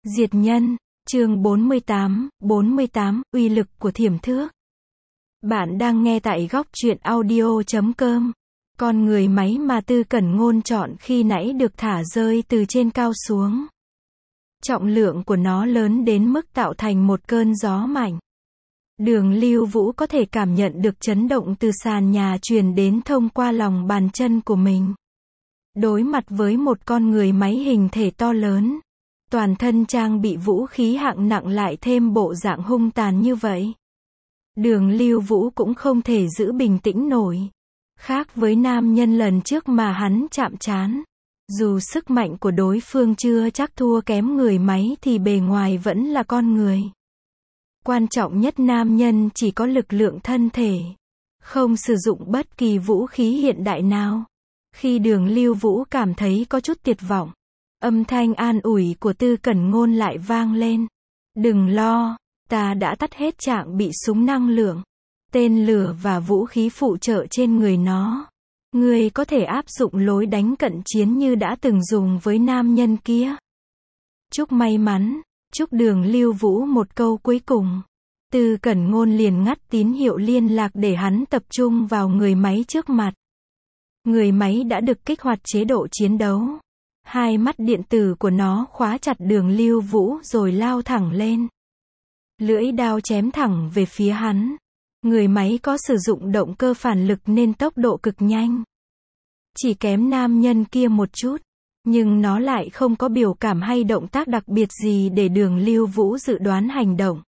Diệt nhân, chương 48, uy lực của thiểm thước. Bạn đang nghe tại góc truyện audio.com. Con người máy mà Tư Cẩn Ngôn chọn khi nãy được thả rơi từ trên cao xuống. Trọng lượng của nó lớn đến mức tạo thành một cơn gió mạnh. Đường Lưu Vũ có thể cảm nhận được chấn động từ sàn nhà truyền đến thông qua lòng bàn chân của mình. Đối mặt với một con người máy hình thể to lớn, toàn thân trang bị vũ khí hạng nặng lại thêm bộ dạng hung tàn như vậy, Đường Lưu Vũ cũng không thể giữ bình tĩnh nổi. Khác với nam nhân lần trước mà hắn chạm trán, dù sức mạnh của đối phương chưa chắc thua kém người máy thì bề ngoài vẫn là con người. Quan trọng nhất, nam nhân chỉ có lực lượng thân thể, không sử dụng bất kỳ vũ khí hiện đại nào. Khi Đường Lưu Vũ cảm thấy có chút tuyệt vọng, âm thanh an ủi của Tư Cẩn Ngôn lại vang lên. Đừng lo, ta đã tắt hết trạng bị súng năng lượng, tên lửa và vũ khí phụ trợ trên người nó. Ngươi có thể áp dụng lối đánh cận chiến như đã từng dùng với nam nhân kia. Chúc may mắn, chúc Đường Lưu Vũ một câu cuối cùng. Tư Cẩn Ngôn liền ngắt tín hiệu liên lạc để hắn tập trung vào người máy trước mặt. Người máy đã được kích hoạt chế độ chiến đấu. Hai mắt điện tử của nó khóa chặt Đường Lưu Vũ rồi lao thẳng lên. Lưỡi đao chém thẳng về phía hắn. Người máy có sử dụng động cơ phản lực nên tốc độ cực nhanh. Chỉ kém nam nhân kia một chút, nhưng nó lại không có biểu cảm hay động tác đặc biệt gì để Đường Lưu Vũ dự đoán hành động.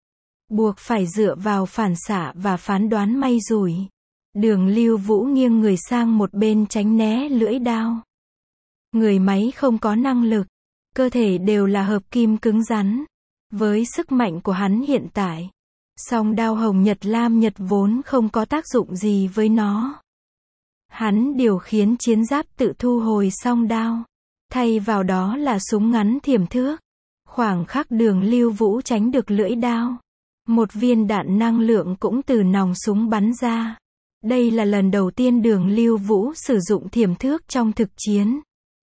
Buộc phải dựa vào phản xạ và phán đoán may rủi. Đường Lưu Vũ nghiêng người sang một bên tránh né lưỡi đao. Người máy không có năng lực, cơ thể đều là hợp kim cứng rắn. Với sức mạnh của hắn hiện tại, song đao hồng nhật lam nhật vốn không có tác dụng gì với nó. Hắn điều khiến chiến giáp tự thu hồi song đao, thay vào đó là súng ngắn thiểm thước. Khoảng khắc Đường Lưu Vũ tránh được lưỡi đao, một viên đạn năng lượng cũng từ nòng súng bắn ra. Đây là lần đầu tiên Đường Lưu Vũ sử dụng thiểm thước trong thực chiến.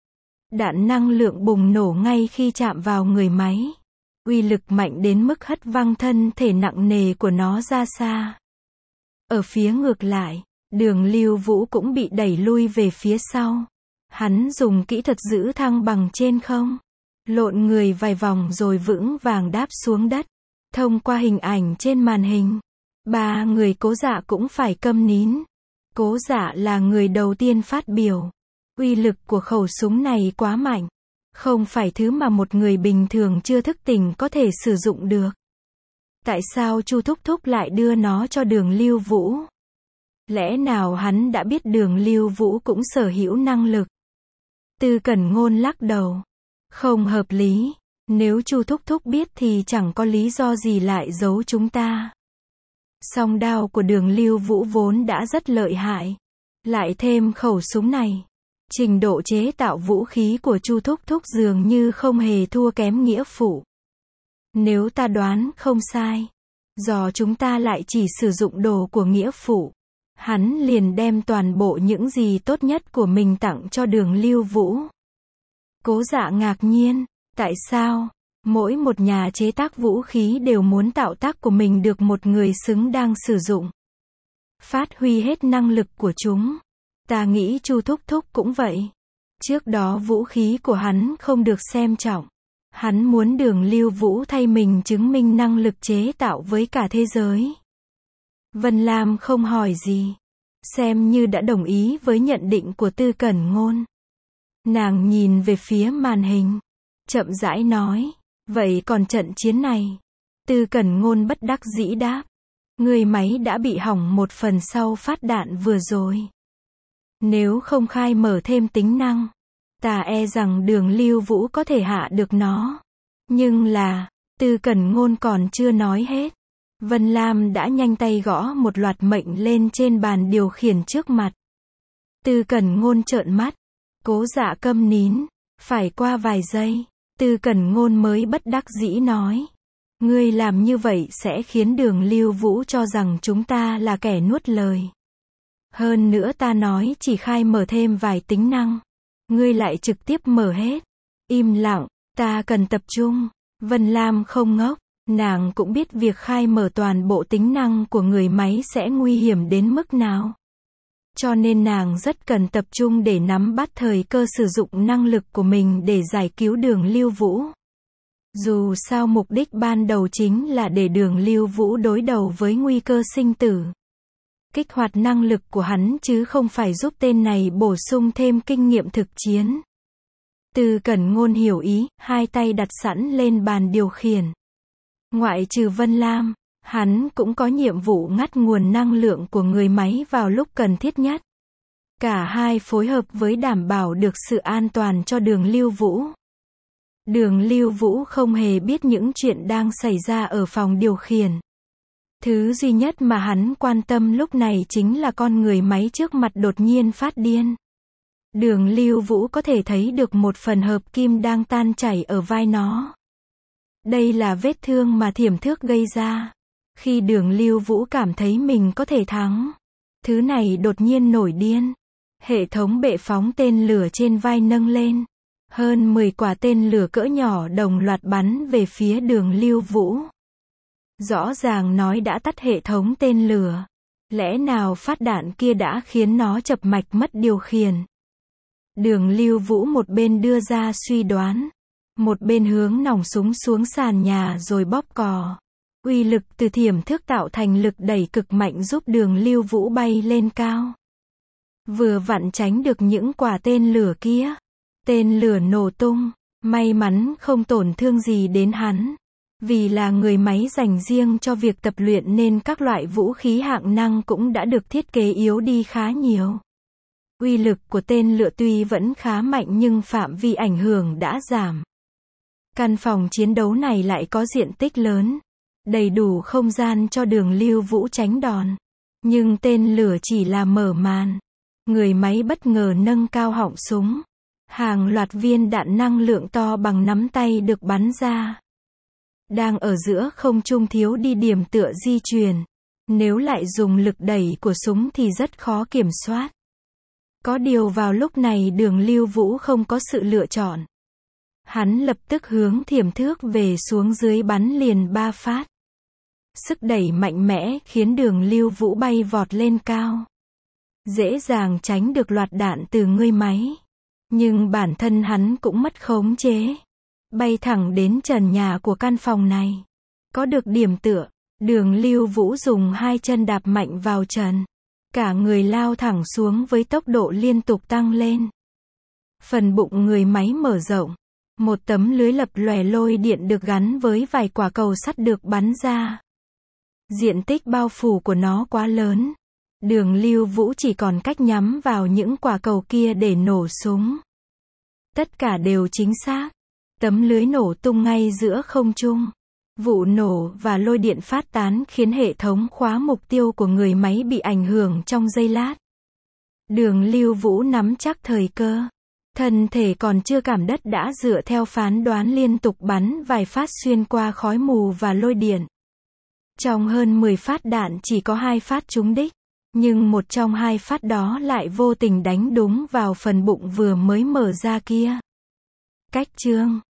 Đạn năng lượng bùng nổ ngay khi chạm vào người máy. Uy lực mạnh đến mức hất văng thân thể nặng nề của nó ra xa. Ở phía ngược lại, Đường Lưu Vũ cũng bị đẩy lui về phía sau. Hắn dùng kỹ thuật giữ thăng bằng trên không, lộn người vài vòng rồi vững vàng đáp xuống đất. Thông qua hình ảnh trên màn hình, ba người Cố Dạ cũng phải câm nín. Cố Dạ là người đầu tiên phát biểu. Uy lực của khẩu súng này quá mạnh, không phải thứ mà một người bình thường chưa thức tỉnh có thể sử dụng được. Tại sao Chu Thúc Thúc lại đưa nó cho Đường Lưu Vũ? Lẽ nào hắn đã biết Đường Lưu Vũ cũng sở hữu năng lực? Tư Cẩn Ngôn lắc đầu. Không hợp lý. Nếu Chu Thúc Thúc biết thì chẳng có lý do gì lại giấu chúng ta. Song đao của Đường Lưu Vũ vốn đã rất lợi hại, lại thêm khẩu súng này, trình độ chế tạo vũ khí của Chu Thúc Thúc dường như không hề thua kém nghĩa phụ. Nếu ta đoán không sai, do chúng ta lại chỉ sử dụng đồ của nghĩa phụ, hắn liền đem toàn bộ những gì tốt nhất của mình tặng cho Đường Lưu Vũ. Cố Dạ ngạc nhiên, tại sao? Mỗi một nhà chế tác vũ khí đều muốn tạo tác của mình được một người xứng đáng sử dụng, phát huy hết năng lực của chúng. Ta nghĩ Chu Thúc Thúc cũng vậy. Trước đó vũ khí của hắn không được xem trọng. Hắn muốn Đường Lưu Vũ thay mình chứng minh năng lực chế tạo với cả thế giới. Vân Lam không hỏi gì, xem như đã đồng ý với nhận định của Tư Cẩn Ngôn. Nàng nhìn về phía màn hình, chậm rãi nói, vậy còn trận chiến này? Tư Cẩn Ngôn bất đắc dĩ đáp, người máy đã bị hỏng một phần sau phát đạn vừa rồi. Nếu không khai mở thêm tính năng, ta e rằng Đường Lưu Vũ có thể hạ được nó. Nhưng là, Tư Cẩn Ngôn còn chưa nói hết. Vân Lam đã nhanh tay gõ một loạt mệnh lên trên bàn điều khiển trước mặt. Tư Cẩn Ngôn trợn mắt. Cố Dạ câm nín. Phải qua vài giây, Tư Cẩn Ngôn mới bất đắc dĩ nói. Ngươi làm như vậy sẽ khiến Đường Lưu Vũ cho rằng chúng ta là kẻ nuốt lời. Hơn nữa ta nói chỉ khai mở thêm vài tính năng, ngươi lại trực tiếp mở hết. Im lặng, ta cần tập trung. Vân Lam không ngốc, nàng cũng biết việc khai mở toàn bộ tính năng của người máy sẽ nguy hiểm đến mức nào. Cho nên nàng rất cần tập trung để nắm bắt thời cơ sử dụng năng lực của mình để giải cứu Đường Lưu Vũ. Dù sao mục đích ban đầu chính là để Đường Lưu Vũ đối đầu với nguy cơ sinh tử. Kích hoạt năng lực của hắn chứ không phải giúp tên này bổ sung thêm kinh nghiệm thực chiến. Từ Cẩn Ngôn hiểu ý, hai tay đặt sẵn lên bàn điều khiển. Ngoại trừ Vân Lam, hắn cũng có nhiệm vụ ngắt nguồn năng lượng của người máy vào lúc cần thiết nhất. Cả hai phối hợp với đảm bảo được sự an toàn cho Đường Lưu Vũ. Đường Lưu Vũ không hề biết những chuyện đang xảy ra ở phòng điều khiển. Thứ duy nhất mà hắn quan tâm lúc này chính là con người máy trước mặt đột nhiên phát điên. Đường Lưu Vũ có thể thấy được một phần hợp kim đang tan chảy ở vai nó. Đây là vết thương mà thiểm thước gây ra. Khi Đường Lưu Vũ cảm thấy mình có thể thắng, thứ này đột nhiên nổi điên. Hệ thống bệ phóng tên lửa trên vai nâng lên. Hơn 10 quả tên lửa cỡ nhỏ đồng loạt bắn về phía Đường Lưu Vũ. Rõ ràng nói đã tắt hệ thống tên lửa. Lẽ nào phát đạn kia đã khiến nó chập mạch mất điều khiển? Đường Lưu Vũ một bên đưa ra suy đoán, một bên hướng nòng súng xuống sàn nhà rồi bóp cò. Uy lực từ thiểm thước tạo thành lực đẩy cực mạnh giúp Đường Lưu Vũ bay lên cao. Vừa vặn tránh được những quả tên lửa kia. Tên lửa nổ tung, may mắn không tổn thương gì đến hắn. Vì là người máy dành riêng cho việc tập luyện nên các loại vũ khí hạng nặng cũng đã được thiết kế yếu đi khá nhiều. Uy lực của tên lửa tuy vẫn khá mạnh nhưng phạm vi ảnh hưởng đã giảm. Căn phòng chiến đấu này lại có diện tích lớn, đầy đủ không gian cho Đường Lưu Vũ tránh đòn. Nhưng tên lửa chỉ là mở màn. Người máy bất ngờ nâng cao họng súng. Hàng loạt viên đạn năng lượng to bằng nắm tay được bắn ra. Đang ở giữa không trung thiếu đi điểm tựa di chuyển. Nếu lại dùng lực đẩy của súng thì rất khó kiểm soát. Có điều vào lúc này Đường Lưu Vũ không có sự lựa chọn. Hắn lập tức hướng thiểm thước về xuống dưới bắn liền 3 phát. Sức đẩy mạnh mẽ khiến Đường Lưu Vũ bay vọt lên cao. Dễ dàng tránh được loạt đạn từ người máy. Nhưng bản thân hắn cũng mất khống chế. Bay thẳng đến trần nhà của căn phòng này. Có được điểm tựa, Đường Lưu Vũ dùng hai chân đạp mạnh vào trần. Cả người lao thẳng xuống với tốc độ liên tục tăng lên. Phần bụng người máy mở rộng. Một tấm lưới lập lòe lôi điện được gắn với vài quả cầu sắt được bắn ra. Diện tích bao phủ của nó quá lớn. Đường Lưu Vũ chỉ còn cách nhắm vào những quả cầu kia để nổ súng. Tất cả đều chính xác. Tấm lưới nổ tung ngay giữa không trung. Vụ nổ và lôi điện phát tán khiến hệ thống khóa mục tiêu của người máy bị ảnh hưởng trong giây lát. Đường Lưu Vũ nắm chắc thời cơ. Thân thể còn chưa cảm đất đã dựa theo phán đoán liên tục bắn vài phát xuyên qua khói mù và lôi điện. Trong hơn 10 phát đạn chỉ có 2 phát trúng đích. Nhưng một trong 2 phát đó lại vô tình đánh đúng vào phần bụng vừa mới mở ra kia. Cách chương